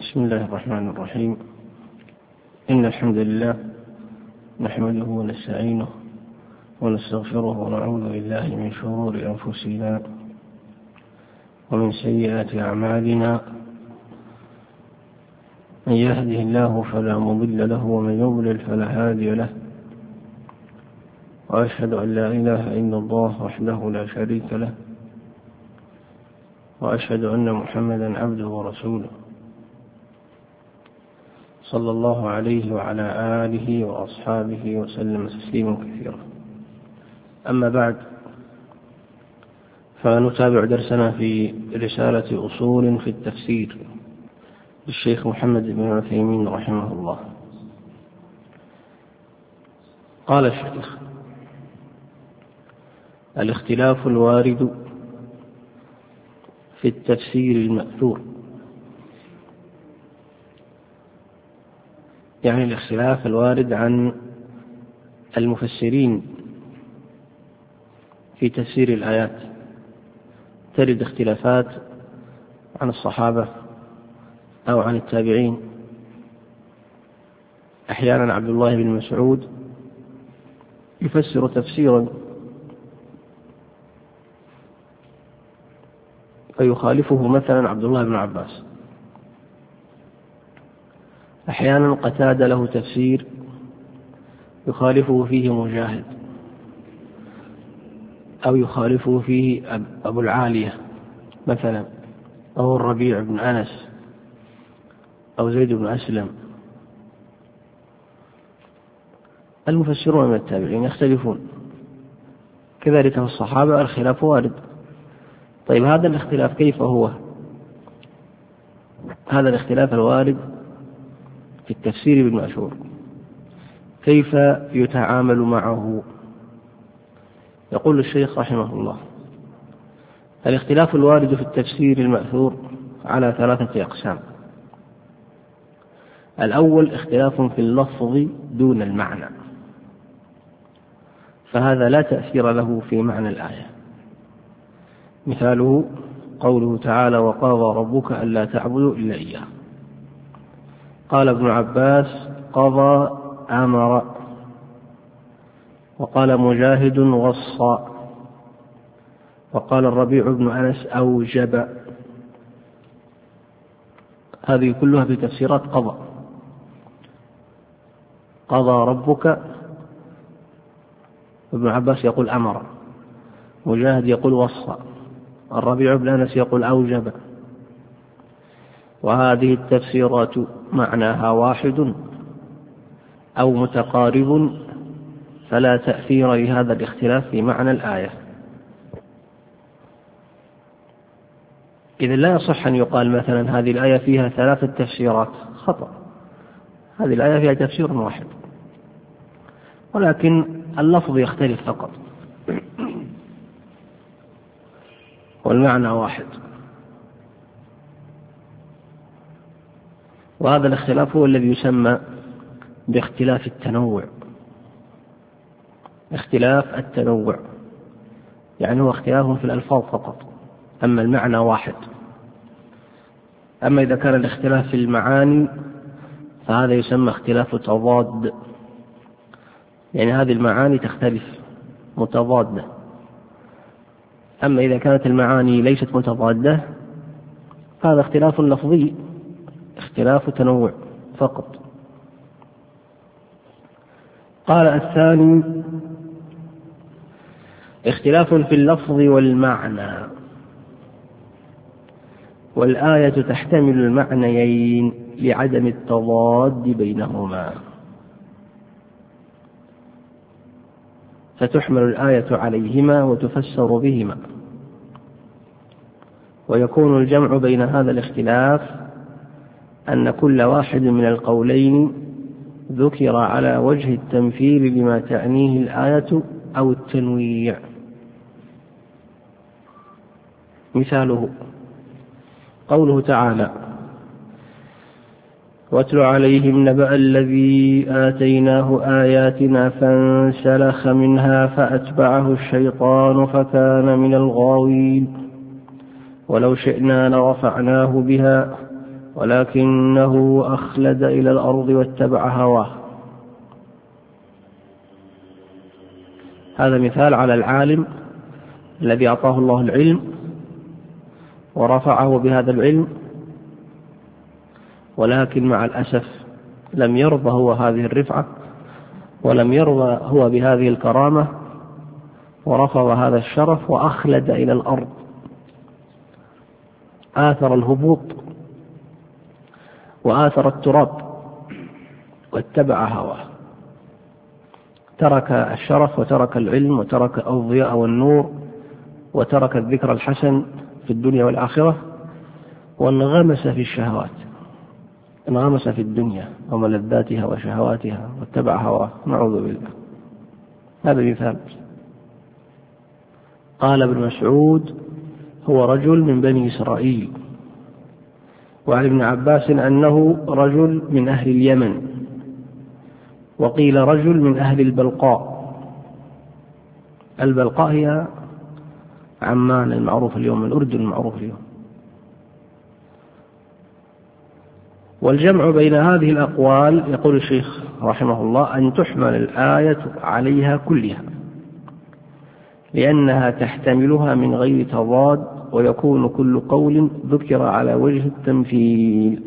بسم الله الرحمن الرحيم. إن الحمد لله نحمده ونستعينه ونستغفره ونعوذ بالله من شرور أنفسنا ومن سيئات أعمالنا. من يهده الله فلا مضل له ومن يضلل فلا هادي له، وأشهد أن لا إله إلا الله وحده لا شريك له، وأشهد أن محمدا عبده ورسوله صلى الله عليه وعلى آله وأصحابه وسلم تسليما كثيرا. أما بعد، فنتابع درسنا في رسالة أصول في التفسير للشيخ محمد بن عثيمين رحمه الله. قال الشيخ: الاختلاف الوارد في التفسير المأثور، يعني الاختلاف الوارد عن المفسرين في تفسير الآيات. ترد اختلافات عن الصحابة أو عن التابعين. أحيانا عبد الله بن مسعود يفسر تفسيرا فيخالفه مثلا عبد الله بن عباس. أحيانا قتادة له تفسير يخالفه فيه مجاهد، أو يخالفه فيه أبو العالية مثلا، أو الربيع بن أنس، أو زيد بن أسلم. المفسرون من التابعين يختلفون، كذلك في الصحابة الخلاف وارد. طيب، هذا الاختلاف كيف هو؟ هذا الاختلاف الوارد في التفسير بالمأثور كيف يتعامل معه؟ يقول الشيخ رحمه الله: الاختلاف الوارد في التفسير المأثور على 3 أقسام. الأول اختلاف في اللفظ دون المعنى، فهذا لا تأثير له في معنى الآية. مثاله قوله تعالى: وقضى ربك ألا تعبدوا إلا إياه. قال ابن عباس: قضى أمر، وقال مجاهد: وصى، وقال الربيع بن أنس: أوجب. هذه كلها في تفسيرات قضى. قضى ربك، ابن عباس يقول أمر، مجاهد يقول وصى، الربيع بن أنس يقول أوجب. وهذه التفسيرات معناها واحد أو متقارب، فلا تأثير لهذا الاختلاف في معنى الآية. إذا لا يصح أن يقال مثلا هذه الآية فيها 3 تفسيرات، خطأ. هذه الآية فيها تفسير واحد، ولكن اللفظ يختلف فقط والمعنى واحد. وهذا الاختلاف هو الذي يسمى باختلاف التنوع. اختلاف التنوع يعني هو اختلاف في الألفاظ فقط، أما المعنى واحد. أما إذا كان الاختلاف في المعاني فهذا يسمى اختلاف تضاد، يعني هذه المعاني تختلف متضادة. أما إذا كانت المعاني ليست متضادة فهذا اختلاف لفظي، اختلاف تنوع فقط. قال: الثاني اختلاف في اللفظ والمعنى، والآية تحتمل المعنيين لعدم التضاد بينهما، فتحمل الآية عليهما وتفسر بهما، ويكون الجمع بين هذا الاختلاف أن كل واحد من القولين ذكر على وجه التمثيل لما تعنيه الآية أو التنويع. مثاله قوله تعالى: واتل عليهم نبأ الذي آتيناه آياتنا فانسلخ منها فأتبعه الشيطان فكان من الغاوين ولو شئنا لرفعناه بها ولكنه أخلد إلى الأرض واتبع هواه. هذا مثال على العالم الذي أعطاه الله العلم ورفعه بهذا العلم، ولكن مع الأسف لم يرضى هو هذه الرفعة، ولم يرضى هو بهذه الكرامة، ورفض هذا الشرف وأخلد إلى الأرض، آثر الهبوط وآثر التراب واتبع هواه، ترك الشرف وترك العلم وترك الضياء والنور وترك الذكر الحسن في الدنيا والآخرة، وانغمس في الشهوات، انغمس في الدنيا وملذاتها وشهواتها واتبع هواه، نعوذ بالله. هذا مثال. قال ابن مسعود: هو رجل من بني إسرائيل. وعن ابن عباس أنه رجل من أهل اليمن، وقيل رجل من أهل البلقاء. البلقاء هي عمان المعروف اليوم، الأردن المعروف اليوم. والجمع بين هذه الأقوال، يقول الشيخ رحمه الله، أن تحمل الآية عليها كلها، لأنها تحتملها من غير تضاد، ويكون كل قول ذكر على وجه التمثيل.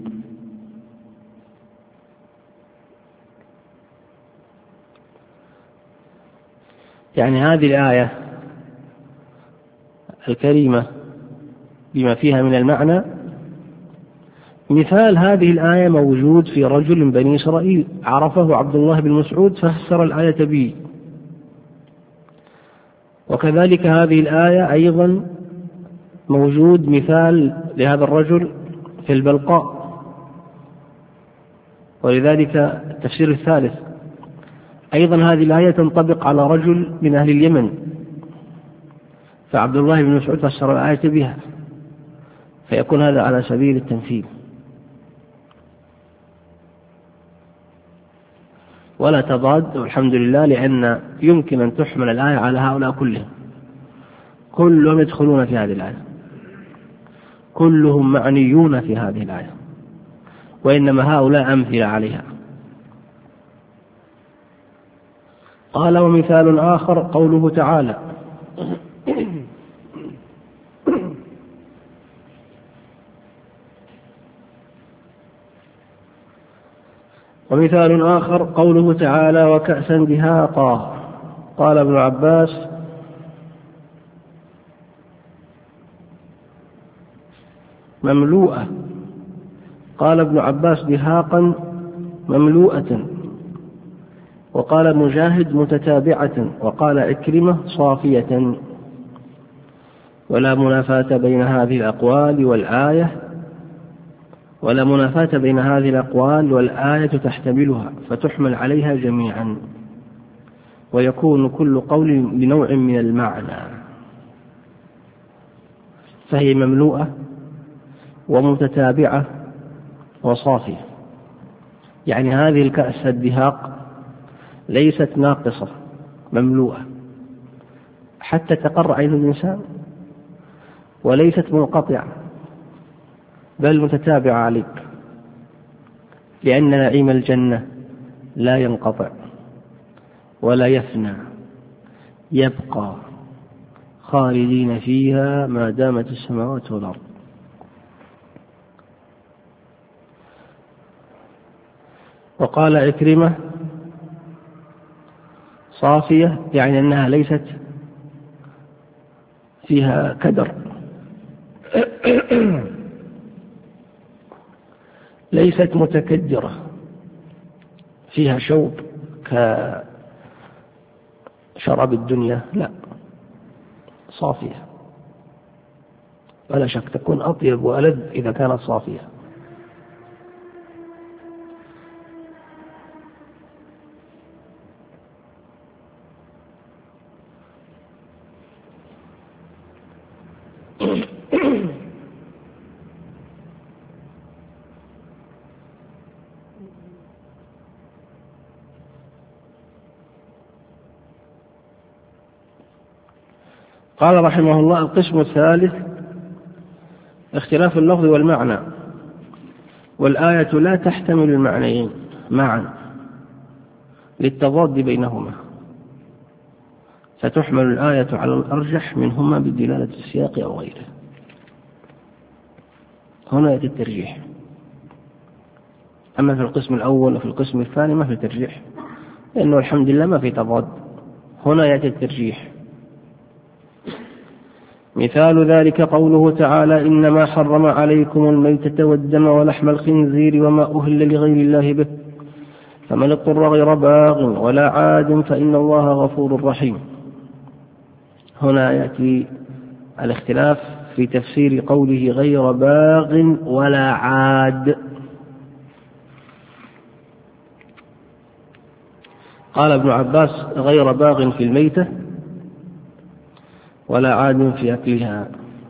يعني هذه الآية الكريمة بما فيها من المعنى، مثال هذه الآية موجود في رجل من بني إسرائيل عرفه عبد الله بن مسعود فسر الآية به. وكذلك هذه الآية أيضا موجود مثال لهذا الرجل في البلقاء، ولذلك التفسير الثالث أيضا هذه الآية تنطبق على رجل من أهل اليمن، فعبد الله بن مسعود فسر الآية بها، فيكون هذا على سبيل التمثيل ولا تضاد، والحمد لله، لأن يمكن أن تحمل الآية على هؤلاء كلهم يدخلون في هذه الآية، كلهم معنيون في هذه الآية، وإنما هؤلاء أمثلة عليها. قال: ومثال آخر قوله تعالى: ومثال آخر قوله تعالى: وكأسا دهاقا. قال ابن عباس: مملوءة. قال ابن عباس: دهاقا مملوءة. وقال مجاهد: متتابعة. وقال عكرمة: صافية. ولا منافاة بين هذه الأقوال والآية تحتملها، فتحمل عليها جميعا، ويكون كل قول بنوع من المعنى، فهي مملوءة ومتتابعة وصافية. يعني هذه الكأس الدهاق ليست ناقصة، مملوءة حتى تقر عين الإنسان، وليست منقطعة بل متتابعة عليك، لأن نعيم الجنة لا ينقطع ولا يفنى، يبقى خالدين فيها ما دامت السماوات والأرض. وقال عكرمة: صافية، يعني أنها ليست فيها كدر، ليست متكدرة فيها شوب كشراب الدنيا، لا، صافية، ولا شك تكون أطيب وألذ إذا كانت صافية. قال رحمه الله: القسم الثالث اختلاف اللفظ والمعنى. والآية لا تحتمل المعنيين معا للتضاد بينهما، فتحمل الآية على الأرجح منهما بدلالة السياق أو غيره. هنا يأتي الترجيح. أما في القسم الأول وفي القسم الثاني ما في ترجيح، لأنه الحمد لله ما في تضاد. هنا يأتي الترجيح. مثال ذلك قوله تعالى: إنما حرم عليكم الميتة والدم ولحم الخنزير وما أهل لغير الله به، فمن اضطر غير باغ ولا عاد فإن الله غفور رحيم. هنا يأتي الاختلاف في تفسير قوله غير باغ ولا عاد. قال ابن عباس: غير باغ في الميتة ولا عاد في أكلها،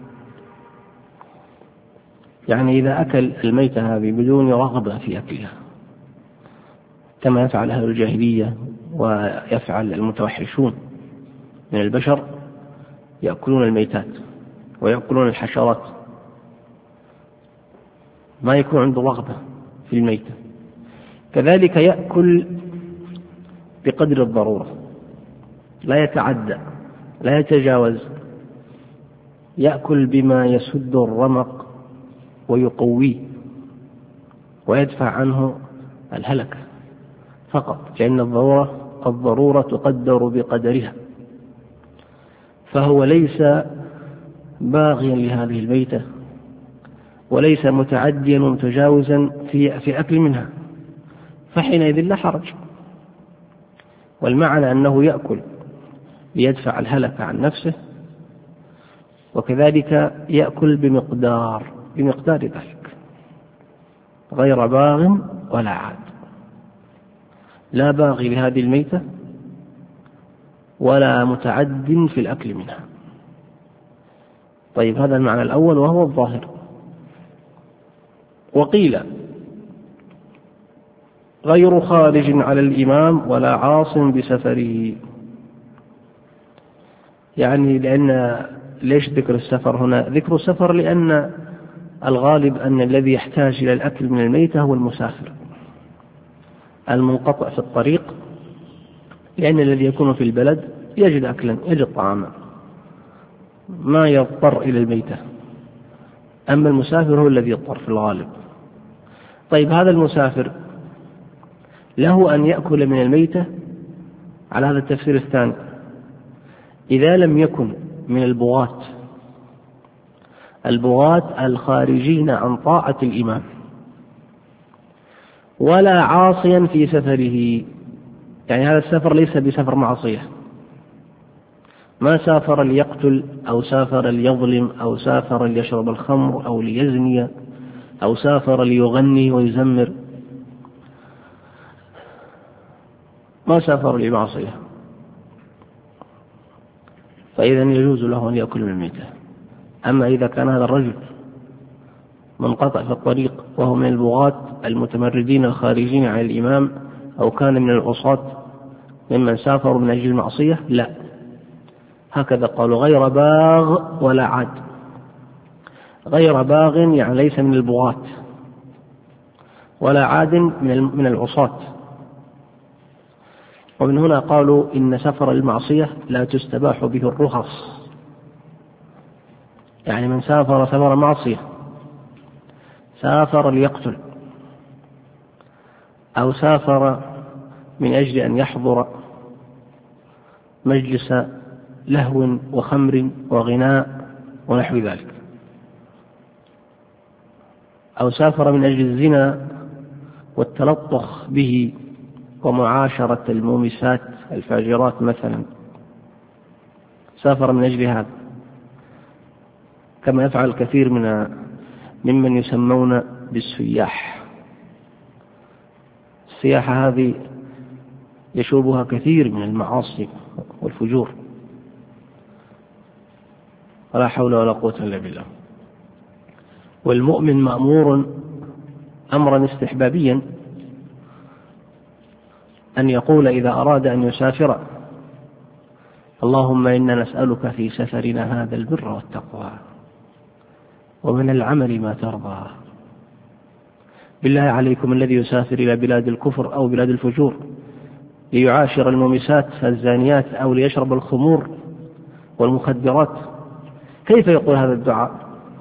يعني إذا أكل الميتة هذه بدون رغبة في أكلها، كما يفعل أهل الجاهلية ويفعل المتوحشون من البشر، يأكلون الميتات ويأكلون الحشرات، ما يكون عنده رغبة في الميتة. كذلك يأكل بقدر الضرورة، لا يتعدى، لا يتجاوز، يأكل بما يسد الرمق ويقويه ويدفع عنه الهلكة فقط، لأن الضرورة تقدر بقدرها. فهو ليس باغيا لهذه الميتة وليس متعديا ومتجاوزا في أكل منها، فحينئذ لا حرج. والمعنى أنه يأكل ليدفع الهلكة عن نفسه، وكذلك يأكل بمقدار ذلك، غير باغ ولا عاد، لا باغي لهذه الميتة ولا متعد في الأكل منها. طيب، هذا المعنى الأول وهو الظاهر. وقيل غير خارج على الإمام ولا عاص بسفره، يعني ليش ذكر السفر هنا؟ ذكر السفر لأن الغالب أن الذي يحتاج إلى الأكل من الميتة هو المسافر المنقطع في الطريق، لأن الذي يكون في البلد يجد أكلا، يجد طعاما، ما يضطر إلى الميتة. أما المسافر هو الذي يضطر في الغالب. طيب، هذا المسافر له أن يأكل من الميتة على هذا التفسير الثاني إذا لم يكن من البغاة الخارجين عن طاعة الإمام، ولا عاصيا في سفره، يعني هذا السفر ليس بسفر معصية، ما سافر ليقتل أو سافر ليظلم أو سافر ليشرب الخمر أو ليزني أو سافر ليغني ويزمر، ما سافر لمعصية، فإذا يجوز له أن يأكل من الميتة. أما إذا كان هذا الرجل منقطع في الطريق وهو من البغاة المتمردين الخارجين عن الإمام، أو كان من العصاة ممن سافروا من أجل المعصية، لا، هكذا قالوا: غير باغ ولا عاد. غير باغ يعني ليس من البغاة، ولا عاد من العصاة. ومن هنا قالوا إن سفر المعصية لا تستباح به الرخص، يعني من سافر سفر معصية، سافر ليقتل أو سافر من أجل أن يحضر مجلس لهو وخمر وغناء ونحو ذلك، أو سافر من أجل الزنا والتلطخ به ومعاشرة المومسات الفاجرات مثلا، سافر من أجل هذا، كما يفعل كثير ممن يسمون بالسياح. السياحة هذه يشوبها كثير من المعاصي والفجور، ولا حول ولا قوة إلا بالله. والمؤمن مأمور أمرا استحبابيا أن يقول إذا أراد أن يسافر: اللهم إنا نسألك في سفرنا هذا البر والتقوى ومن العمل ما ترضى بالله عليكم الذي يسافر إلى بلاد الكفر أو بلاد الفجور ليعاشر المومسات الزانيات أو ليشرب الخمور والمخدرات، كيف يقول هذا الدعاء؟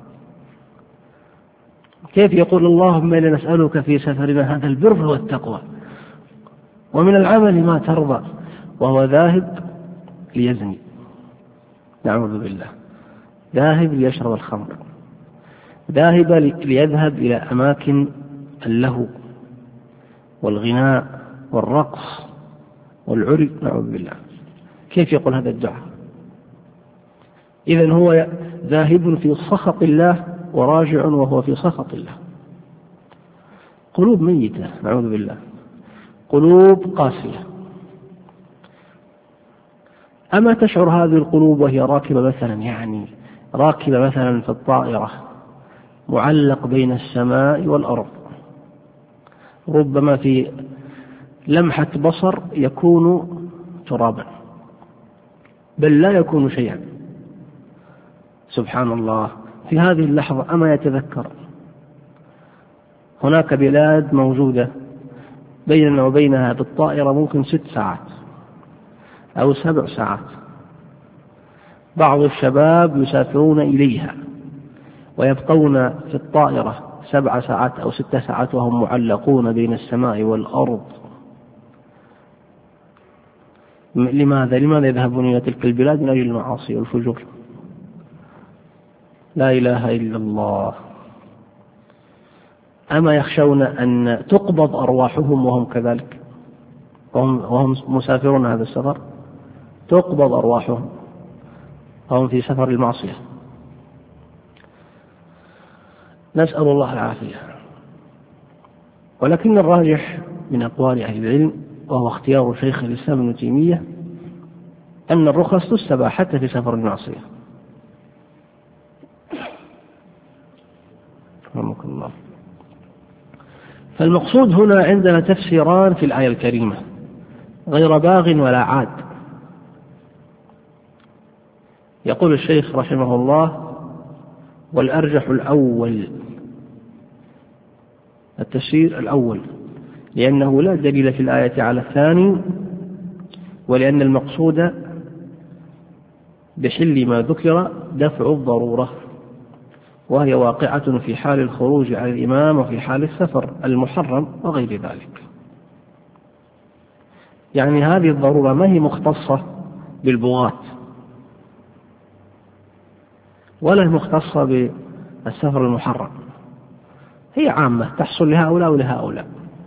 كيف يقول اللهم إنا نسألك في سفرنا هذا البر والتقوى ومن العمل ما ترضى، وهو ذاهب ليزني، نعوذ بالله، ذاهب ليشرب الخمر، ذاهب ليذهب إلى أماكن اللهو والغناء والرقص والعري، نعوذ بالله. كيف يقول هذا الدعاء؟ إذن هو ذاهب في سخط الله وراجع وهو في سخط الله. قلوب ميتة، نعوذ بالله، قلوب قاسية. أما تشعر هذه القلوب وهي راكبة مثلا، راكبة مثلا في الطائرة معلق بين السماء والأرض، ربما في لمحة بصر يكون ترابا بل لا يكون شيئا، سبحان الله. في هذه اللحظة أما يتذكر هناك بلاد موجودة بيننا وبينها بالطائرة ممكن 6 ساعات أو 7 ساعات، بعض الشباب يسافرون إليها ويبقون في الطائرة 7 ساعات أو 6 ساعات وهم معلقون بين السماء والأرض. لماذا يذهبون إلى تلك البلاد؟ من أجل المعاصي والفجور. لا إله إلا الله. أما يخشون أن تقبض أرواحهم وهم كذلك، وهم مسافرون هذا السفر، تقبض أرواحهم وهم في سفر المعصية، نسأل الله العافية. ولكن الراجح من أقوال أهل العلم، وهو اختيار شيخ الإسلام ابن تيمية، أن الرخص تستباح حتى في سفر المعصية. رحمك الله. فالمقصود هنا عندنا تفسيران في الآية الكريمة، غير باغ ولا عاد. يقول الشيخ رحمه الله: والأرجح الأول، التفسير الأول، لأنه لا دليل في الآية على الثاني، ولأن المقصود بحل ما ذكر دفع الضرورة، وهي واقعة في حال الخروج على الإمام وفي حال السفر المحرم وغير ذلك. يعني هذه الضرورة ما هي مختصة بالبغاة ولا مختصة بالسفر المحرم، هي عامة تحصل لهؤلاء ولهؤلاء.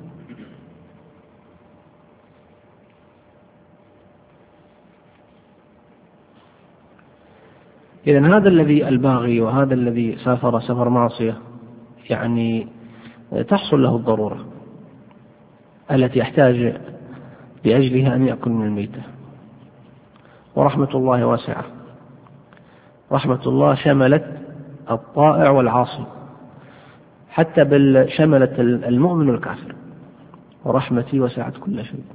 إذن هذا الذي الباغي وهذا الذي سافر سفر معصية يعني تحصل له الضرورة التي يحتاج لأجلها أن يأكل من الميتة. ورحمة الله واسعة، رحمة الله شملت الطائع والعاصي، حتى بل شملت المؤمن والكافر، ورحمتي وسعت كل شيء.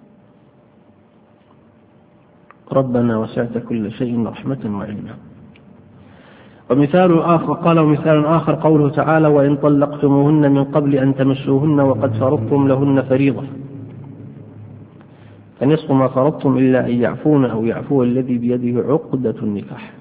ربنا وسعت كل شيء رحمة وعلما. ومثال آخر قال: ومثال آخر قوله تعالى: وإن طلقتموهن من قبل أن تمسوهن وقد فرضتم لهن فريضة فنصف ما فرضتم إلا أن يعفون أو يعفو الذي بيده عقدة النكاح.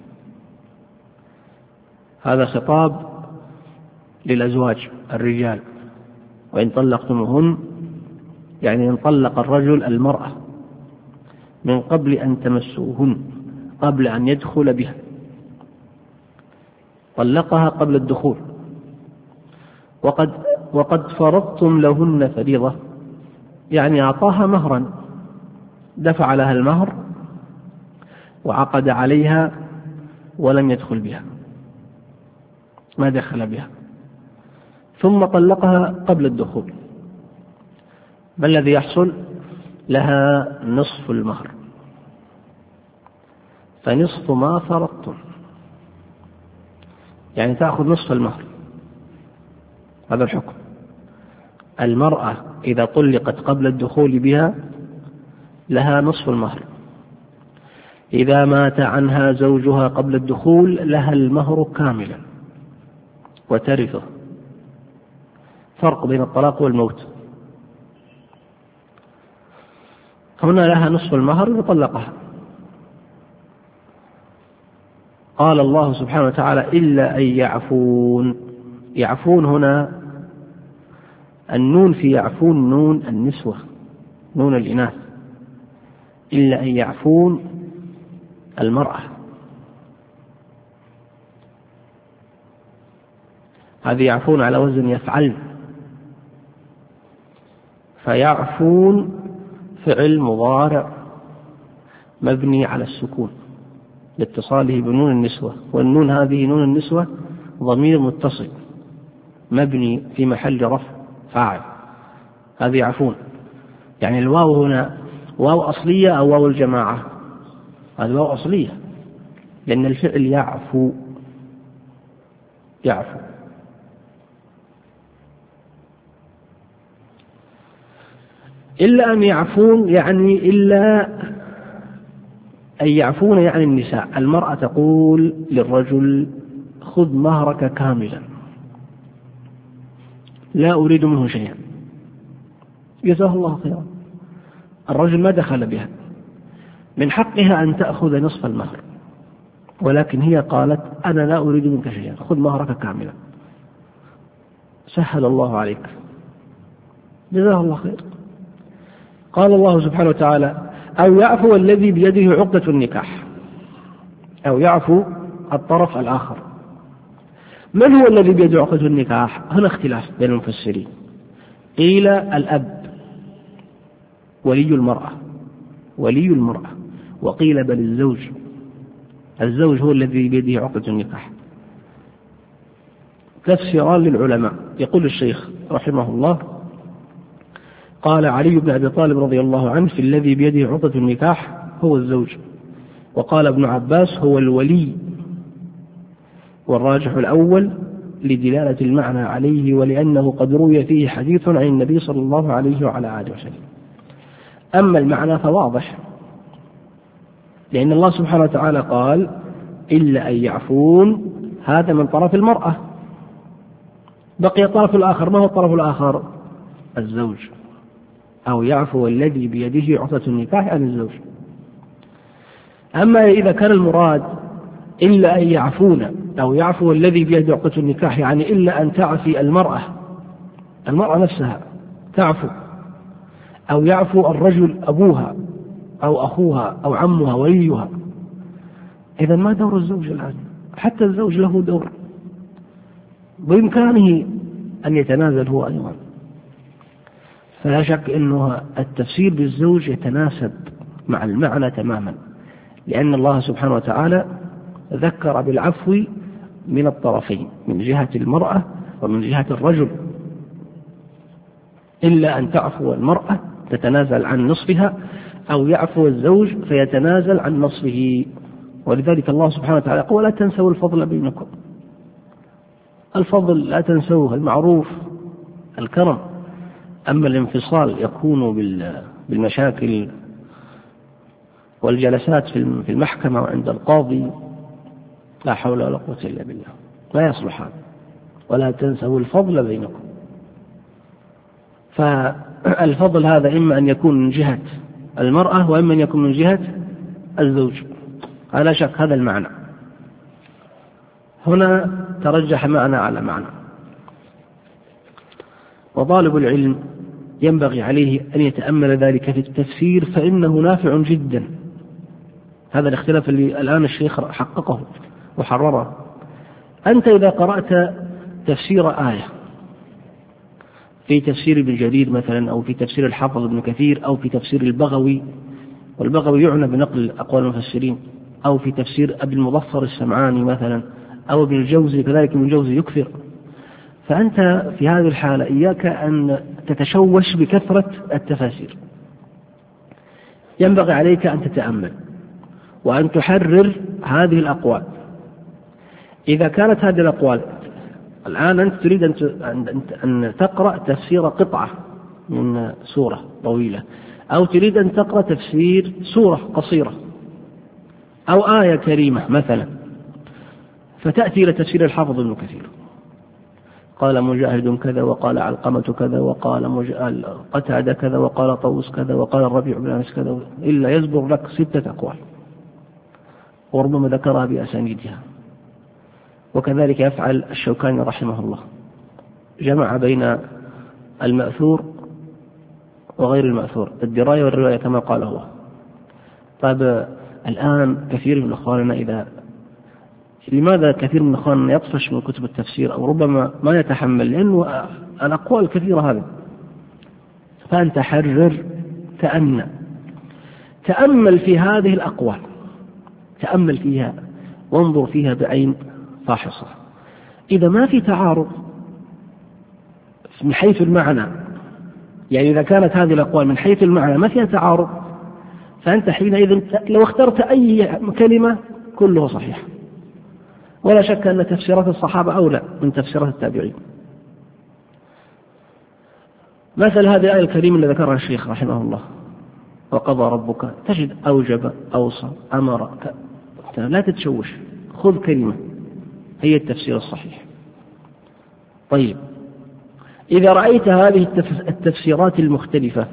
هذا خطاب للأزواج الرجال. وإن طلقتموهن يعني إن طلق الرجل المرأة من قبل أن تمسوهن، قبل أن يدخل بها، طلقها قبل الدخول، وقد فرضتم لهن فريضة، يعني أعطاها مهرا، دفع لها المهر وعقد عليها ولم يدخل بها، ما دخل بها، ثم طلقها قبل الدخول. ما الذي يحصل؟ لها نصف المهر، فنصف ما فرضتم، يعني تأخذ نصف المهر. هذا الحكم. المرأة إذا طلقت قبل الدخول بها لها نصف المهر، إذا مات عنها زوجها قبل الدخول لها المهر كاملا وترثه. فرق بين الطلاق والموت. هنا لها نصف المهر وطلقها. قال الله سبحانه وتعالى إلا أن يعفون. يعفون هنا النون في يعفون نون النسوة، نون الإناث. إلا أن يعفون المرأة، هذه يعفون على وزن يفعل، فيعفون فعل مضارع مبني على السكون لاتصاله بنون النسوة، والنون هذه نون النسوة ضمير متصل مبني في محل رفع فاعل. هذه يعفون، يعني الواو هنا واو أصلية أو واو الجماعة؟ هذه واو أصلية، لأن الفعل يعفو. يعفو إلا أن يعفون، يعني إلا أن يعفون يعني النساء. المرأة تقول للرجل خذ مهرك كاملا لا أريد منه شيئا، جزاه الله خيرا. الرجل ما دخل بها، من حقها أن تأخذ نصف المهر، ولكن هي قالت أنا لا أريد منك شيئا، خذ مهرك كاملا. سهل الله عليك، جزاه الله خير. قال الله سبحانه وتعالى أو يعفو الذي بيده عقدة النكاح، أو يعفو الطرف الآخر. من هو الذي بيده عقدة النكاح؟ هنا اختلاف بين المفسرين. قيل الأب ولي المرأة، وقيل بل الزوج هو الذي بيده عقدة النكاح. تفسيران للعلماء. يقول الشيخ رحمه الله قال علي بن أبي طالب رضي الله عنه في الذي بيده عقدة النكاح هو الزوج، وقال ابن عباس هو الولي، والراجح الأول لدلالة المعنى عليه، ولأنه قد روي فيه حديث عن النبي صلى الله عليه وعلى آله وسلم. أما المعنى فواضح، لأن الله سبحانه وتعالى قال إلا أن يعفون، هذا من طرف المرأة. بقي الطرف الآخر، ما هو الطرف الآخر؟ الزوج. أو يعفو الذي بيده عقدة النكاح عن الزوج. أما إذا كان المراد إلا أن يعفون أو يعفو الذي بيده عقدة النكاح، يعني إلا أن تعفي المرأة نفسها تعفو، أو يعفو الرجل أبوها أو أخوها أو عمها وليها، إذا ما دور الزوج الآن؟ حتى الزوج له دور، بإمكانه أن يتنازل هو أيضا. فلا شك أنه التفسير بالزوج يتناسب مع المعنى تماما، لأن الله سبحانه وتعالى ذكر بالعفو من الطرفين، من جهة المرأة ومن جهة الرجل. إلا أن تعفو المرأة تتنازل عن نصفها، أو يعفو الزوج فيتنازل عن نصفه. ولذلك الله سبحانه وتعالى قال لا تنسوا الفضل بينكم. الفضل لا تنسوه، المعروف، الكرم. أما الانفصال يكون بالمشاكل والجلسات في المحكمة وعند القاضي، لا حول ولا قوة إلا بالله، لا يصلح هذا. ولا تنسوا الفضل بينكم. فالفضل هذا إما أن يكون من جهة المرأة وإما أن يكون من جهة الزوج، لا شك هذا المعنى. هنا ترجح معنى على معنى، وطالب العلم ينبغي عليه أن يتأمل ذلك في التفسير، فإنه نافع جدا. هذا الاختلاف اللي الآن الشيخ حققه وحرره. أنت إذا قرأت تفسير آية في تفسير ابن جرير مثلا، أو في تفسير الحافظ ابن كثير، أو في تفسير البغوي، والبغوي يعنى بنقل أقوال المفسرين، أو في تفسير أبي المظفر السمعاني مثلا، أو ابن الجوزي، كذلك ابن الجوزي يكثر. فأنت في هذه الحالة إياك أن تتشوش بكثرة التفاسير، ينبغي عليك أن تتأمل وأن تحرر هذه الأقوال. إذا كانت هذه الأقوال الآن أنت تريد أن تقرأ تفسير قطعة من سورة طويلة، أو تريد أن تقرأ تفسير سورة قصيرة أو آية كريمة مثلا، فتأتي إلى تفسير الحافظ ابن كثير. قال مجاهد كذا وقال علقمة كذا وقال قتادة كذا وقال طوس كذا وقال الربيع بن أنس كذا، إلا يذكر لك 6 أقوال وربما ذكرها بأسانيدها. وكذلك يفعل الشوكاني رحمه الله، جمع بين المأثور وغير المأثور، الدراية والرواية كما قال هو. طيب الآن كثير من أخواننا لماذا كثير من أخواننا يطفش من كتب التفسير أو ربما ما يتحمل، لأنه الأقوال كثيرة هذه. فأنت حرر، تأمل في هذه الأقوال، تأمل فيها وانظر فيها بعين فاحصة. إذا ما في تعارض من حيث المعنى، يعني إذا كانت هذه الأقوال من حيث المعنى ما فيها تعارض، فأنت حينئذ لو اخترت أي كلمة كله صحيح. ولا شك أن تفسيرات الصحابة أولى من تفسيرات التابعين. مثل هذه الآية الكريمة اللي ذكرها الشيخ رحمه الله، وقضى ربك، تجد أوجب، أوصى، أمر، لا تتشوش، خذ كلمة هي التفسير الصحيح. طيب إذا رأيت هذه التفسيرات المختلفة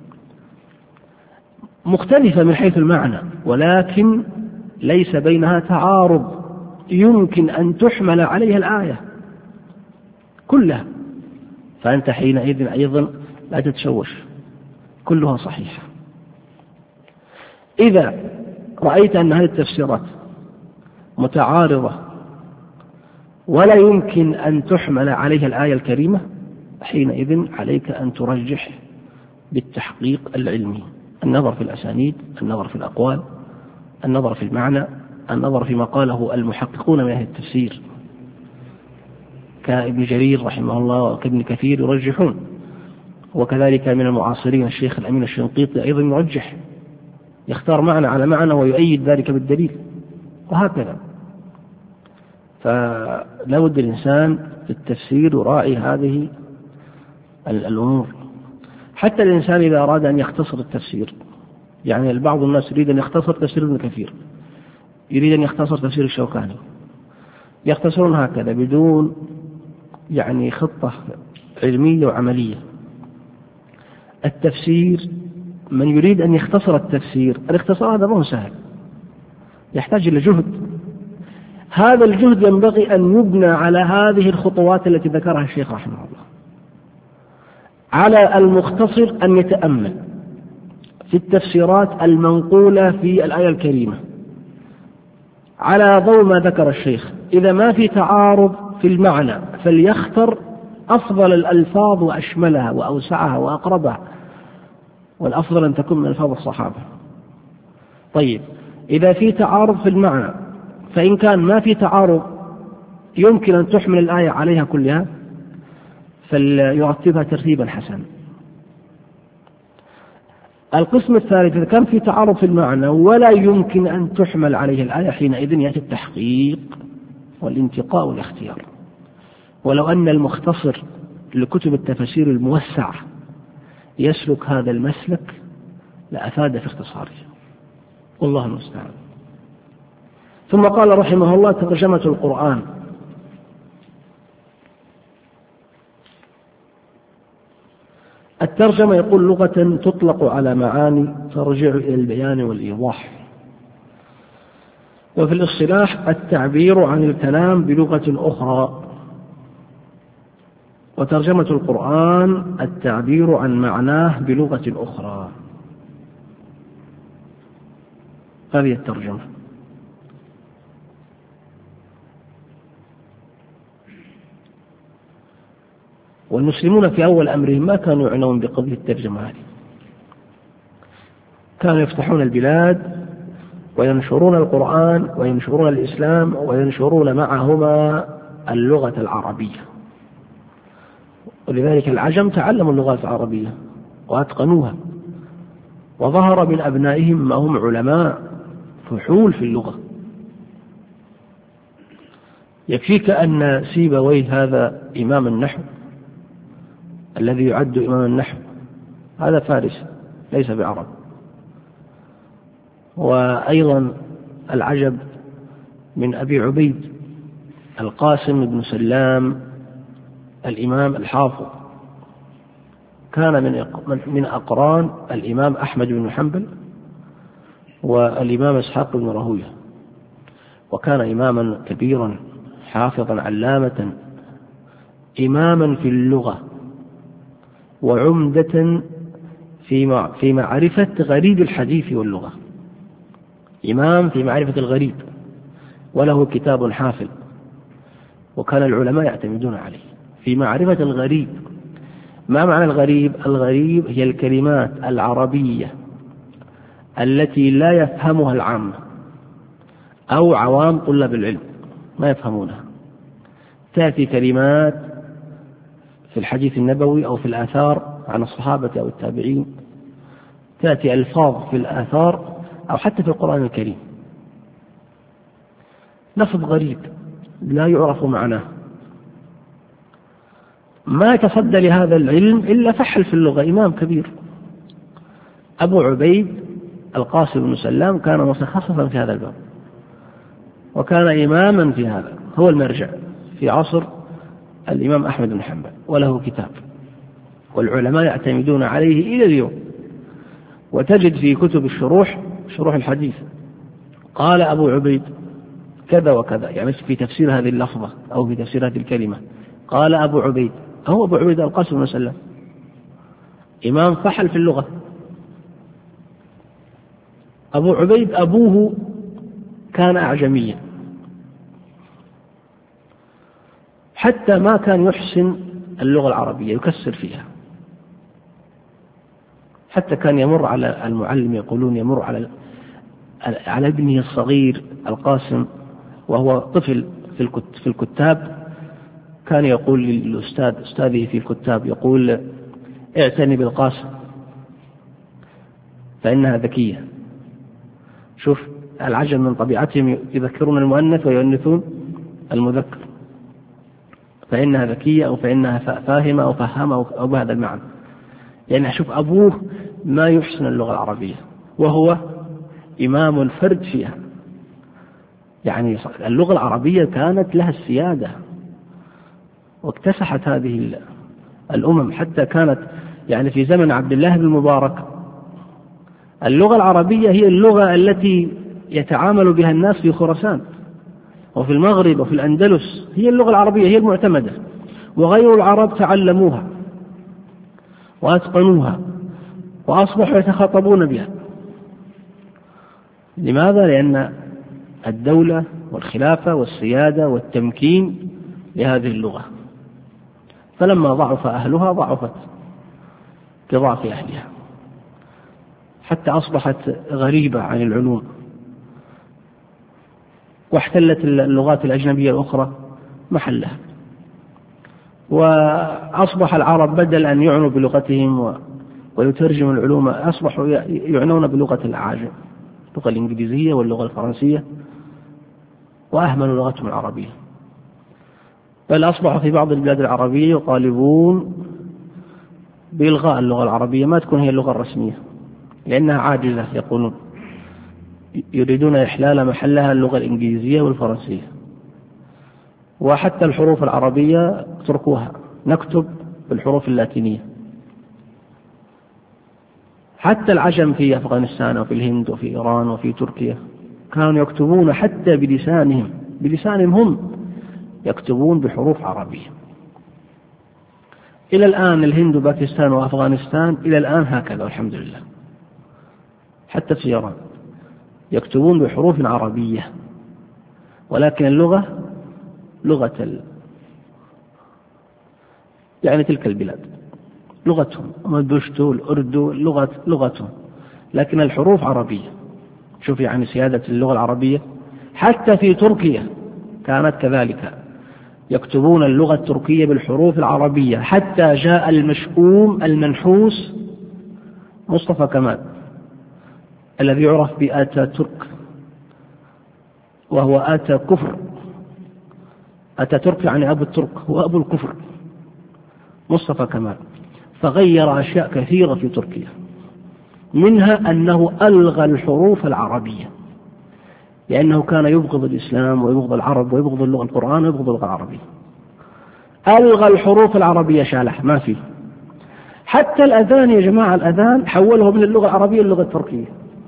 مختلفة من حيث المعنى، ولكن ليس بينها تعارض يمكن أن تحمل عليها الآية كلها، فأنت حينئذ أيضا لا تتشوش، كلها صحيحة. إذا رأيت أن هذه التفسيرات متعارضة ولا يمكن أن تحمل عليها الآية الكريمة، حينئذ عليك أن ترجح بالتحقيق العلمي، النظر في الأسانيد، النظر في الأقوال، النظر في المعنى، النظر فيما قاله المحققون من أهل التفسير كابن جرير رحمه الله وكابن كثير يرجحون، وكذلك من المعاصرين الشيخ الأمين الشنقيطي أيضا يرجح، يختار معنى على معنى ويؤيد ذلك بالدليل، وهكذا. فلا بد الإنسان في التفسير يراعي هذه الأمور. حتى الإنسان إذا أراد أن يختصر التفسير، يعني بعض الناس يريد أن يختصر تفسير ابن كثير، يريد أن يختصر تفسير الشوكاني، يختصرون هكذا بدون يعني خطة علمية وعملية. التفسير من يريد أن يختصر التفسير، الاختصار هذا ما هو سهل، يحتاج إلى جهد. هذا الجهد ينبغي أن يبنى على هذه الخطوات التي ذكرها الشيخ رحمه الله. على المختصر أن يتأمل في التفسيرات المنقولة في الآية الكريمة على ضوء ما ذكر الشيخ. إذا ما في تعارض في المعنى فليختر أفضل الألفاظ وأشملها وأوسعها وأقربها، والأفضل أن تكون من ألفاظ الصحابة. طيب إذا في تعارض في المعنى، فإن كان ما في تعارض يمكن أن تحمل الآية عليها كلها فليرتبها ترتيبا حسنا. القسم الثالث إذا كان في تعارض في المعنى ولا يمكن أن تحمل عليه الآية، حينئذ يأتي التحقيق والانتقاء والاختيار. ولو أن المختصر لكتب التفسير الموسعة يسلك هذا المسلك لأفاد في اختصاره، والله المستعان. ثم قال رحمه الله: ترجمة القرآن. الترجمة يقول لغة تطلق على معاني ترجع إلى البيان والإيضاح، وفي الاصطلاح التعبير عن الكلام بلغة أخرى. وترجمة القرآن التعبير عن معناه بلغة أخرى، هذه الترجمة. والمسلمون في أول أمرهم ما كانوا يعنون بقضية الترجمة هذه، كانوا يفتحون البلاد وينشرون القرآن وينشرون الإسلام وينشرون معهما اللغة العربية. ولذلك العجم تعلموا اللغة العربية وأتقنوها، وظهر من أبنائهم ما هم علماء فحول في اللغة. يكفيك أن سيبويه هذا إمام النحو الذي يعد إمام النحو، هذا فارس ليس بعرب. وأيضا العجب من أبي عبيد القاسم بن سلام الإمام الحافظ، كان من أقران الإمام أحمد بن حنبل والإمام إسحاق بن راهويه، وكان إماما كبيرا حافظا علامة، إماما في اللغة وعمدة في معرفة غريب الحديث واللغة، إمام في معرفة الغريب، وله كتاب حافل، وكان العلماء يعتمدون عليه في معرفة الغريب. ما معنى الغريب؟ الغريب هي الكلمات العربية التي لا يفهمها العامة أو عوام طلاب العلم ما يفهمونها. تأتي كلمات في الحديث النبوي أو في الآثار عن الصحابة أو التابعين، تأتي ألفاظ في الآثار أو حتى في القرآن الكريم، لفظ غريب لا يعرف معناه. ما تصدى لهذا العلم إلا فحل في اللغة، إمام كبير. أبو عبيد القاسم بن سلام كان متخصصا في هذا الباب، وكان إماما في هذا، هو المرجع في عصر الإمام أحمد بن حنبل، وله كتاب والعلماء يعتمدون عليه إلى اليوم. وتجد في كتب شروح الحديث قال أبو عبيد كذا وكذا، يعني في تفسير هذه اللفظة أو في تفسير هذه الكلمة قال أبو عبيد، هو أبو عبيد القاسم بن سلام، إمام فحل في اللغة. أبو عبيد أبوه كان أعجميا، حتى ما كان يحسن اللغة العربية، يكسر فيها، حتى كان يمر على المعلم، يقولون يمر على ابنه الصغير القاسم وهو طفل في الكتاب، كان يقول للأستاذ أستاذه في الكتاب، يقول اعتني بالقاسم فإنها ذكية. شوف العجم من طبيعتهم يذكرون المؤنث ويؤنثون المذكر، فإنها ذكية أو فإنها فاهمة أو فهمة أو بهذا المعنى. يعني شوف أبوه ما يحسن اللغة العربية وهو إمام الفرد فيها. يعني اللغة العربية كانت لها السيادة واكتسحت هذه الأمم، حتى كانت يعني في زمن عبد الله بن المبارك اللغة العربية هي اللغة التي يتعامل بها الناس في خراسان وفي المغرب وفي الأندلس، هي اللغة العربية هي المعتمدة، وغير العرب تعلموها وأتقنوها وأصبحوا يتخاطبون بها. لماذا؟ لأن الدولة والخلافة والسيادة والتمكين لهذه اللغة، فلما ضعف أهلها ضعفت كضعف أهلها، حتى أصبحت غريبة عن العلوم، واحتلت اللغات الأجنبية الأخرى محلها، وأصبح العرب بدل أن يعنوا بلغتهم ويترجموا العلوم أصبحوا يعنون بلغة الأعاجم، اللغة الإنجليزية واللغة الفرنسية، وأهملوا لغتهم العربية. بل أصبحوا في بعض البلاد العربية يطالبون بإلغاء اللغة العربية، ما تكون هي اللغة الرسمية لأنها عاجزة، يقولون يريدون إحلال محلها اللغة الإنجليزية والفرنسية. وحتى الحروف العربية اتركوها، نكتب بالحروف اللاتينية. حتى العجم في أفغانستان وفي الهند وفي إيران وفي تركيا كانوا يكتبون حتى بلسانهم هم يكتبون بحروف عربية. إلى الآن الهند وباكستان وأفغانستان إلى الآن هكذا والحمد لله، حتى في إيران يكتبون بحروف عربية، ولكن اللغة لغة يعني تلك البلاد لغتهم، البشتو الأردو لغتهم، لكن الحروف عربية. شوف يعني سيادة اللغة العربية. حتى في تركيا كانت كذلك، يكتبون اللغة التركية بالحروف العربية، حتى جاء المشؤوم المنحوس مصطفى كمال الذي يعرف بآتا ترك، وهو آتا كفر. آتا ترك يعني أبو الترك، هو أبو الكفر مصطفى كمال، فغير أشياء كثيرة في تركيا، منها أنه ألغى الحروف العربية، لأنه كان يبغض الإسلام ويبغض العرب ويبغض اللغة القرآن ويبغض اللغة العربية. ألغى الحروف العربية شالح، ما فيه. حتى الأذان يا جماعة، الأذان حوله من اللغة العربية للغة التركية.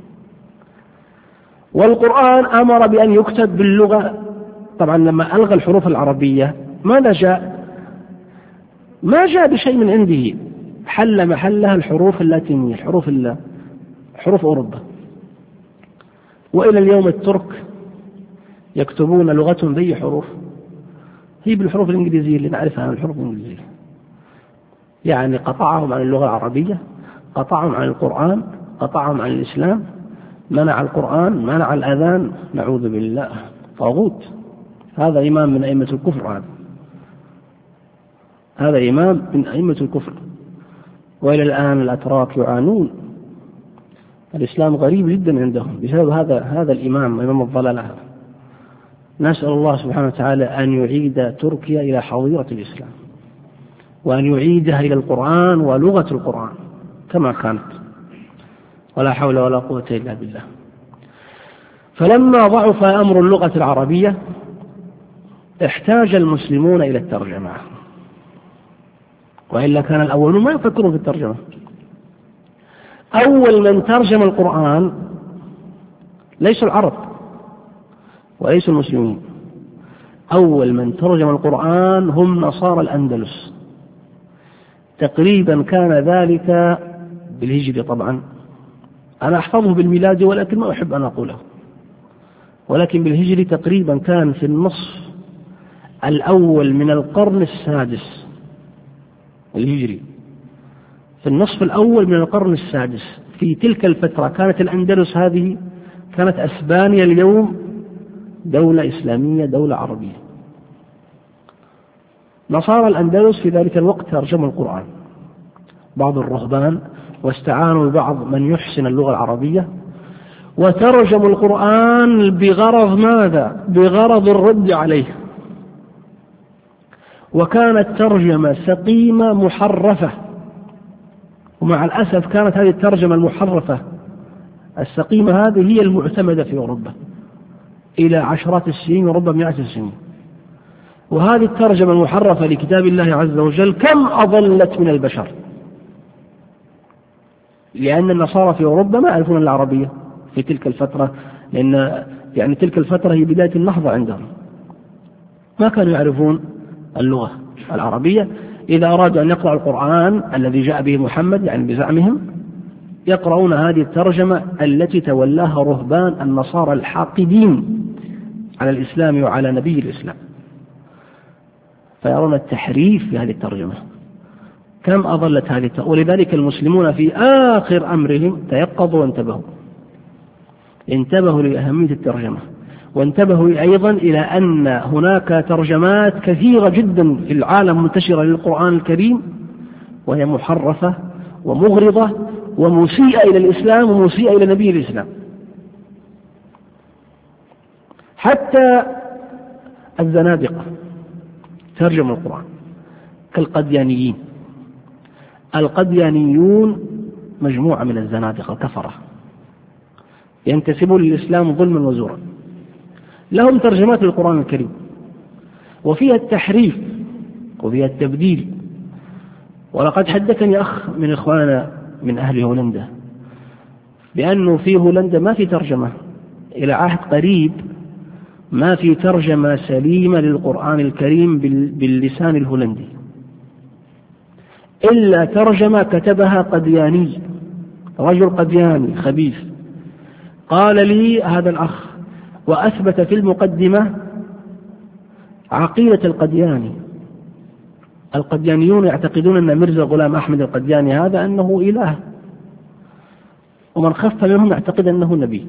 والقرآن أمر بأن يكتب باللغة. طبعا لما ألغى الحروف العربية ماذا جاء؟ ما جاء بشيء من عنده، حل محلها الحروف اللاتينية، حروف أوروبا. وإلى اليوم الترك يكتبون لغتهم ذي حروف، هي بالحروف الإنجليزية اللي نعرفها، الحروف الإنجليزية. يعني قطعهم عن اللغة العربية، قطعهم عن القرآن، قطعهم عن الإسلام، منع القرآن، منع الأذان، نعوذ بالله، طاغوت. هذا إمام من أئمة الكفر، هذا إمام من أئمة الكفر. وإلى الآن الأتراك يعانون، الإسلام غريب جدا عندهم بسبب هذا الإمام، إمام الضلال هذا. نسأل الله سبحانه وتعالى أن يعيد تركيا إلى حظيرة الإسلام، وأن يعيدها إلى القرآن ولغة القرآن كما كانت، ولا حول ولا قوة إلا بالله. فلما ضعف أمر اللغة العربية احتاج المسلمون إلى الترجمة، وإلا كان الأولون ما يفكرون في الترجمة. أول من ترجم القرآن ليس العرب وليس المسلمين، أول من ترجم القرآن هم نصارى الأندلس. تقريبا كان ذلك بالهجرة، طبعا أنا أحفظه بالميلاد ولكن ما أحب أن أقوله، ولكن بالهجرة تقريبا كان في النصف الأول من القرن السادس الهجري، في النصف الأول من القرن السادس. في تلك الفترة كانت الأندلس هذه، كانت أسبانيا اليوم دولة إسلامية، دولة عربية. نصارى الأندلس في ذلك الوقت ترجموا القرآن، بعض الرهبان، واستعانوا ببعض من يحسن اللغة العربية، وترجموا القرآن بغرض ماذا؟ بغرض الرد عليه. وكانت ترجمة سقيمة محرفة، ومع الأسف كانت هذه الترجمة المحرفة السقيمة هذه هي المعتمدة في أوروبا إلى عشرات السنين وربما مئات السنين. وهذه الترجمة المحرفة لكتاب الله عز وجل كم أضلت من البشر، لأن النصارى في أوروبا ما يعرفون العربية في تلك الفترة، لأن يعني تلك الفترة هي بداية النهضة عندهم، ما كانوا يعرفون اللغة العربية. إذا أرادوا أن يقرأوا القرآن الذي جاء به محمد، يعني بزعمهم، يقرؤون هذه الترجمة التي تولاها رهبان النصارى الحاقدين على الإسلام وعلى نبي الإسلام، فيرون التحريف في هذه الترجمة. كم أضلت هذه ولذلك المسلمون في آخر أمرهم تيقظوا وانتبهوا، انتبهوا لأهمية الترجمة، وانتبهوا أيضا إلى أن هناك ترجمات كثيرة جدا في العالم منتشرة للقرآن الكريم، وهي محرفة ومغرضة ومسيئة إلى الإسلام ومسيئة إلى نبي الإسلام. حتى الزنادقة ترجموا القرآن كالقديانيين. القديانيون مجموعة من الزنادقة الكفرة ينتسبون للإسلام ظلما وزورا، لهم ترجمات للقرآن الكريم وفيها التحريف وفيها التبديل. ولقد حدثني أخ من إخواننا من أهل هولندا بأنه في هولندا ما في ترجمة إلى عهد قريب، ما في ترجمة سليمة للقرآن الكريم باللسان الهولندي، إلا ترجمة كتبها قدياني، رجل قدياني خبيث. قال لي هذا الأخ وأثبت في المقدمة عقيدة القدياني. القديانيون يعتقدون أن مرزا غلام أحمد القدياني هذا أنه إله، ومن خف منهم يعتقد أنه نبي.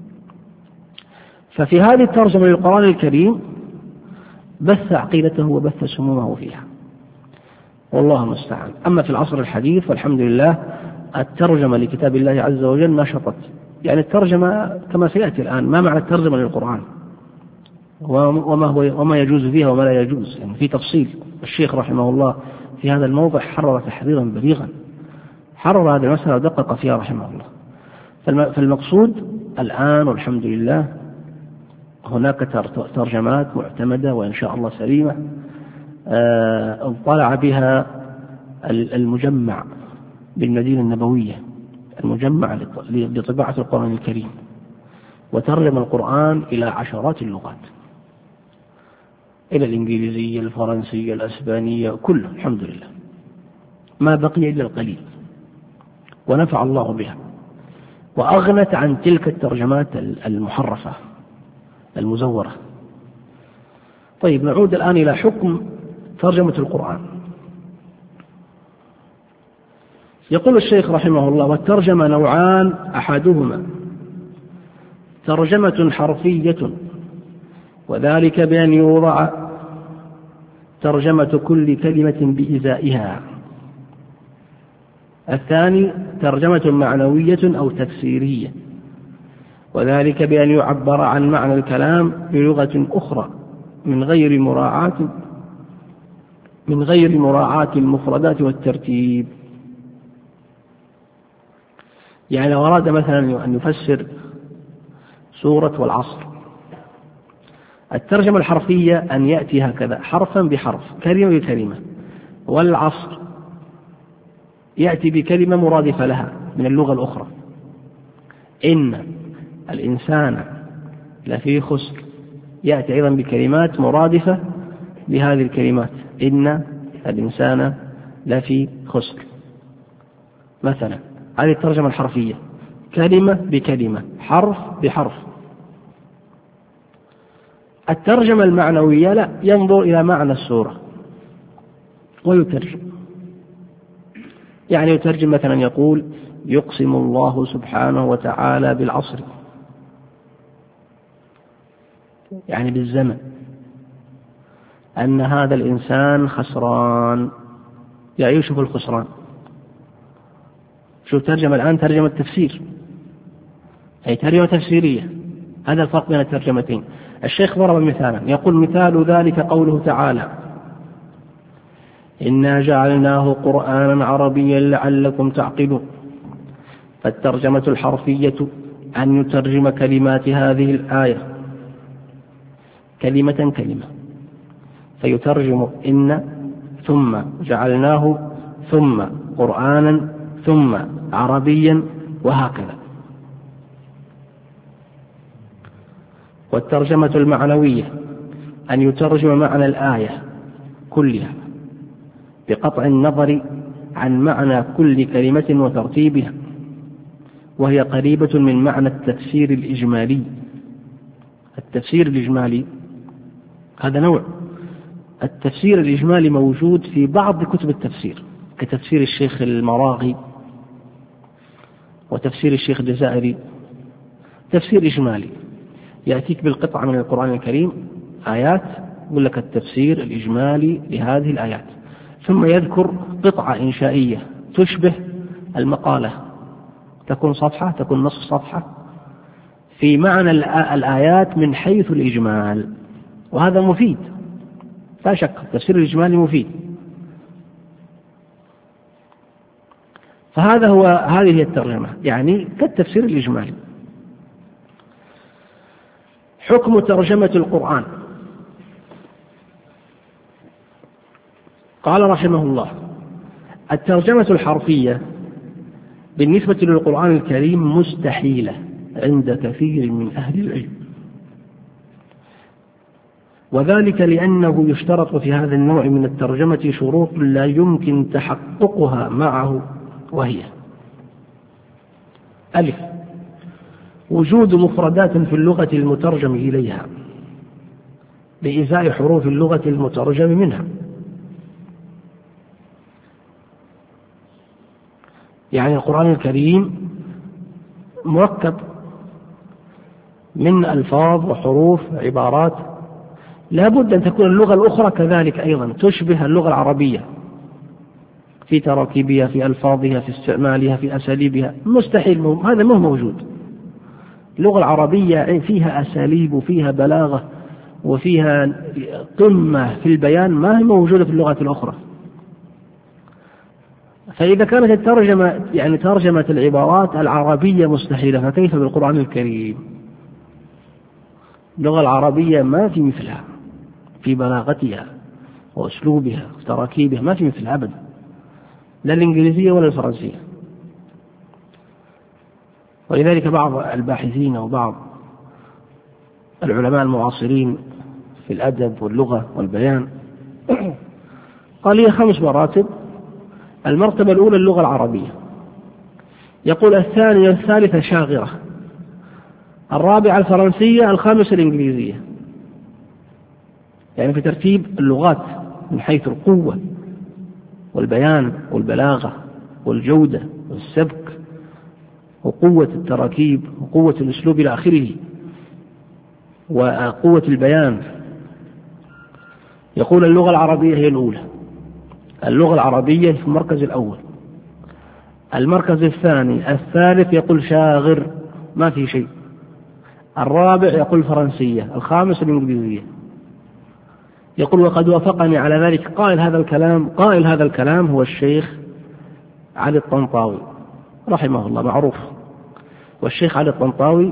ففي هذه الترجمة للقرآن الكريم بث عقيدته وبث سمومه فيها، والله المستعان. أما في العصر الحديث والحمد لله الترجمة لكتاب الله عز وجل نشطت، يعني الترجمة كما سيأتي الآن. ما معنى الترجمة للقرآن وما يجوز فيها وما لا يجوز، يعني في تفصيل. الشيخ رحمه الله في هذا الموضع حرر تحريرا بليغا، حرر هذه المسألة ودقق فيها رحمه الله. فالمقصود الآن والحمد لله هناك ترجمات معتمدة وإن شاء الله سليمة اطلع بها المجمع بالمدينة النبوية، المجمع لطباعة القرآن الكريم، وترجم القرآن إلى عشرات اللغات، إلى الإنجليزية، الفرنسية، الأسبانية، كله الحمد لله، ما بقي إلا القليل، ونفع الله بها، وأغنت عن تلك الترجمات المحرفة المزورة. طيب، نعود الآن إلى حكم ترجمة القرآن. يقول الشيخ رحمه الله: والترجمة نوعان، أحدهما ترجمة حرفية، وذلك بأن يوضع ترجمة كل كلمة بإزائها. الثاني ترجمة معنوية أو تفسيرية، وذلك بأن يعبر عن معنى الكلام بلغة أخرى من غير مراعاة المفردات والترتيب. يعني لو أراد مثلا أن يفسر سورة والعصر، الترجمة الحرفية أن يأتي هكذا حرفا بحرف، كلمة بكلمة، والعصر يأتي بكلمة مرادفة لها من اللغة الأخرى. إن الإنسان لفي خسر، يأتي أيضا بكلمات مرادفة لهذه الكلمات، إن الإنسان لفي خسر مثلا. هذه الترجمة الحرفية، كلمة بكلمة، حرف بحرف. الترجمة المعنوية لا، ينظر إلى معنى السورة ويترجم. يعني يترجم مثلا، يقول: يقسم الله سبحانه وتعالى بالعصر، يعني بالزمن، أن هذا الإنسان خسران، يعيش في الخسران. شوف ترجمة الآن، ترجمة تفسير، أي ترجمة تفسيرية. هذا الفرق بين الترجمتين. الشيخ ضرب مثالا، يقول: مثال ذلك قوله تعالى: إنا جعلناه قرآنا عربيا لعلكم تعقلون. فالترجمة الحرفية أن يترجم كلمات هذه الآية كلمة كلمة، فيترجم إن ثم جعلناه ثم قرآنا ثم عربيا، وهكذا. والترجمة المعنوية أن يترجم معنى الآية كلها بقطع النظر عن معنى كل كلمة وترتيبها، وهي قريبة من معنى التفسير الإجمالي. التفسير الإجمالي هذا نوع. التفسير الإجمالي موجود في بعض كتب التفسير، كتفسير الشيخ المراغي وتفسير الشيخ الجزائري. تفسير إجمالي يأتيك بالقطعة من القرآن الكريم، آيات، يقول لك التفسير الإجمالي لهذه الآيات، ثم يذكر قطعة إنشائية تشبه المقالة، تكون صفحة، تكون نصف صفحة، في معنى الآيات من حيث الإجمال. وهذا مفيد لا شك، التفسير الإجمالي مفيد. هذه هي الترجمة، يعني كالتفسير الإجمالي. حكم ترجمة القرآن. قال رحمه الله: الترجمة الحرفية بالنسبة للقرآن الكريم مستحيلة عند كثير من أهل العلم، وذلك لأنه يشترط في هذا النوع من الترجمة شروط لا يمكن تحققها معه، وهي: ألف، وجود مفردات في اللغة المترجم إليها بإزاء حروف اللغة المترجم منها. يعني القرآن الكريم مركب من ألفاظ وحروف عبارات، لا بد أن تكون اللغة الأخرى كذلك أيضا تشبه اللغة العربية في تراكيبها، في ألفاظها، في استعمالها، في أساليبها. مستحيل، هذا مو موجود. اللغة العربية فيها أساليب وفيها بلاغة وفيها قمة في البيان ما هي موجودة في اللغة الأخرى. فإذا كانت الترجمة يعني ترجمة العبارات العربية مستحيلة، فكيف بالقرآن الكريم؟ اللغة العربية ما في مثلها في بلاغتها وأسلوبها وتراكيبها ما في مثل أبدا، لا الإنجليزية ولا الفرنسية. ولذلك بعض الباحثين وبعض العلماء المعاصرين في الأدب واللغة والبيان قال هي 5 مراتب. المرتبة الأولى اللغة العربية، يقول الثانية الثالثة شاغرة، الرابعة الفرنسية، الخامسة الإنجليزية. يعني في ترتيب اللغات من حيث القوة والبيان والبلاغة والجودة والسبك وقوة التراكيب وقوة الأسلوب إلى آخره وقوة البيان. يقول اللغة العربية هي الأولى، اللغة العربية في المركز الأول. المركز الثاني الثالث يقول شاغر ما في شيء. الرابع يقول فرنسية. الخامس الإنجليزية. يقول وقد وافقني على ذلك قائل هذا الكلام هو الشيخ علي الطنطاوي رحمه الله، معروف. والشيخ علي الطنطاوي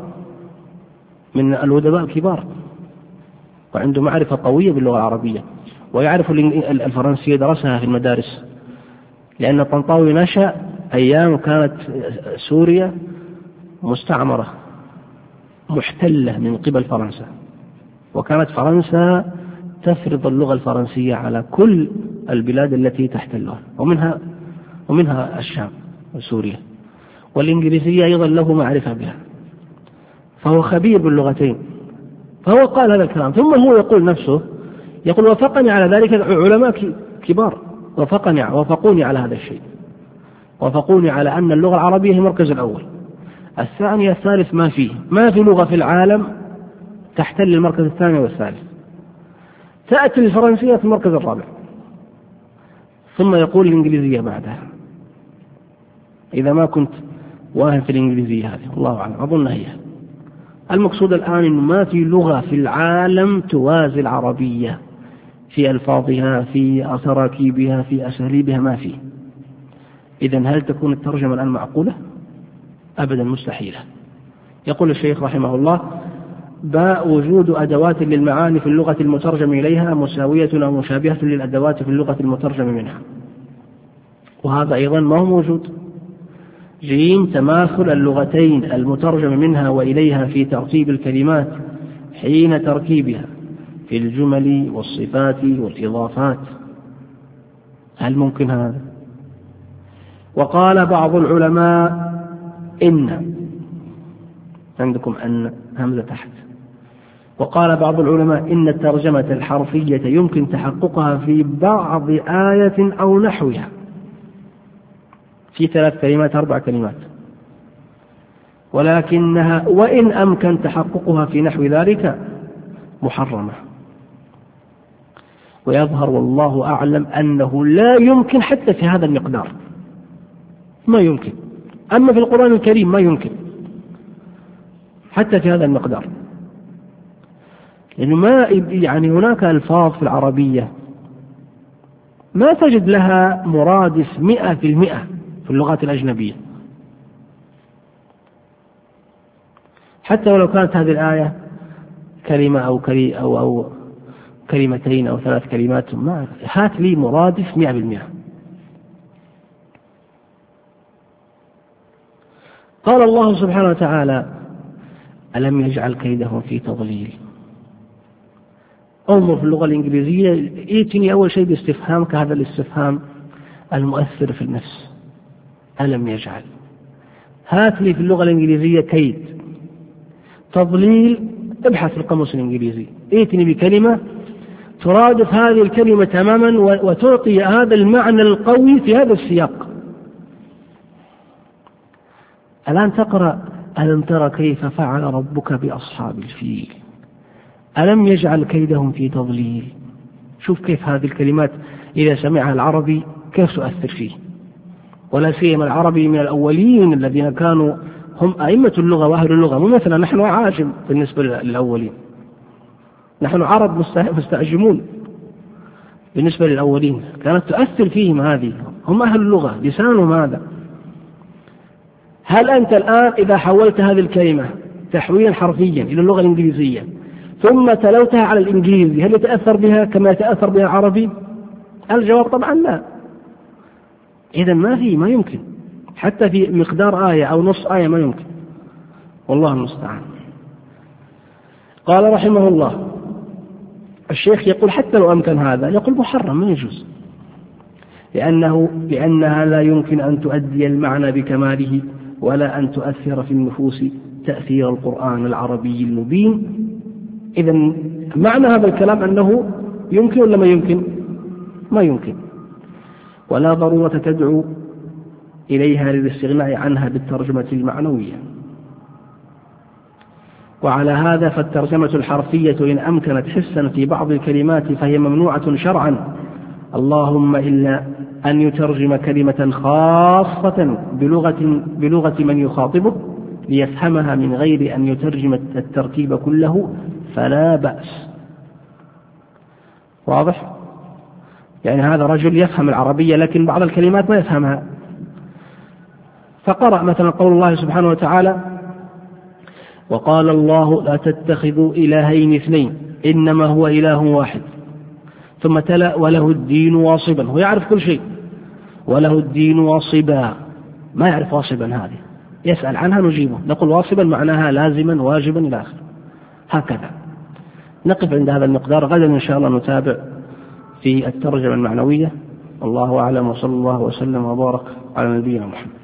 من الأدباء الكبار وعنده معرفة قوية باللغة العربية، ويعرف الفرنسية، درسها في المدارس، لأن الطنطاوي نشأ أيام كانت سوريا مستعمرة محتلة من قبل فرنسا، وكانت فرنسا تفرض اللغة الفرنسية على كل البلاد التي تحتلها، ومنها الشام وسوريا. والإنجليزية أيضا له معرفة بها، فهو خبير باللغتين. فهو قال هذا الكلام، ثم هو يقول نفسه، يقول وافقني على ذلك علماء كبار، وافقوني على هذا الشيء، وافقوني على أن اللغة العربية هي المركز الأول. الثاني الثالث ما في لغة في العالم تحتل المركز الثاني والثالث. تأتي الفرنسية في المركز الرابع، ثم يقول الإنجليزية بعدها، إذا ما كنت واهم في الإنجليزية هذه، الله أعلم، أظن هي المقصود الآن. إنه ما في لغة في العالم توازي العربية في ألفاظها، في تراكيبها، في أساليبها، ما في. إذن هل تكون الترجمة الآن معقولة؟ أبدا، مستحيلة. يقول الشيخ رحمه الله: باء وجود أدوات للمعاني في اللغة المترجم إليها مساوية أو مشابهة للأدوات في اللغة المترجم منها، وهذا أيضا ما هو موجود. جيم تماثل اللغتين المترجم منها وإليها في ترتيب الكلمات حين تركيبها في الجمل والصفات والإضافات. هل ممكن هذا؟ وقال بعض العلماء إن، عندكم أن همزة تحت، وقال بعض العلماء إن الترجمة الحرفية يمكن تحققها في بعض آية أو نحوها، في 3 كلمات 4 كلمات، ولكنها وإن أمكن تحققها في نحو ذلك محرمة. ويظهر والله أعلم أنه لا يمكن حتى في هذا المقدار، ما يمكن. أما في القرآن الكريم ما يمكن حتى في هذا المقدار، لأنه ما يعني هناك ألفاظ في العربية ما تجد لها مرادف 100% في اللغات الأجنبية، حتى ولو كانت هذه الآية كلمة أو كلمتين أو 3 كلمات، ما هات لي مرادف 100%. قال الله سبحانه وتعالى: ألم يجعل كيدهم في تضليل. انظر في اللغة الإنجليزية، يأتيني أول شيء باستفهام كهذا الاستفهام المؤثر في النفس، ألم يجعل. هات لي في اللغة الإنجليزية كيد، تضليل، ابحث في القاموس الإنجليزي، ائتني بكلمة ترادف هذه الكلمة تماما وتعطي هذا المعنى القوي في هذا السياق. الآن تقرأ: ألم ترى كيف فعل ربك بأصحاب الفيل، ألم يجعل كيدهم في تضليل. شوف كيف هذه الكلمات إذا سمعها العربي كيف تؤثر فيه، ولا سيما العربي من الأولين الذين كانوا هم أئمة اللغة وأهل اللغة، مو مثلا نحن عاجم بالنسبة للأولين، نحن عرب مستعجمون بالنسبة للأولين، كانت تؤثر فيهم هذه، هم أهل اللغة، لسانهم هذا. هل أنت الآن إذا حولت هذه الكلمة تحويلا حرفيا إلى اللغة الإنجليزية ثم تلوتها على الإنجليزي، هل يتأثر بها كما يتأثر بها العربي؟ الجواب طبعا لا. إذا ما يمكن، حتى في مقدار آية أو نص آية ما يمكن، والله المستعان. قال رحمه الله الشيخ يقول حتى لو أمكن هذا يقول محرم ما يجوز، لأنها لا يمكن أن تؤدي المعنى بكماله ولا أن تؤثر في النفوس تأثير القرآن العربي المبين. إذا معنى هذا الكلام أنه يمكن ولا ما يمكن؟ ما يمكن، ولا ضرورة تدعو إليها للاستغناء عنها بالترجمة المعنوية. وعلى هذا فالترجمة الحرفية إن أمكنت حسا في بعض الكلمات فهي ممنوعة شرعا، اللهم إلا أن يترجم كلمة خاصة بلغة من يخاطبه ليفهمها من غير أن يترجم الترتيب كله فلا بأس. واضح؟ يعني هذا رجل يفهم العربية لكن بعض الكلمات ما يفهمها، فقرأ مثلا قول الله سبحانه وتعالى وقال الله لا تتخذوا إلهين اثنين إنما هو إله واحد، ثم تلا وله الدين واصبا، هو يعرف كل شيء، وله الدين واصبا، ما يعرف واصبا هذه، يسأل عنها نجيبه، نقول واصبا معناها لازما واجبا إلى آخره. هكذا نقف عند هذا المقدار، غدا إن شاء الله نتابع في الترجمة المعنوية. والله أعلم، وصلى الله وسلم وبارك على نبينا محمد.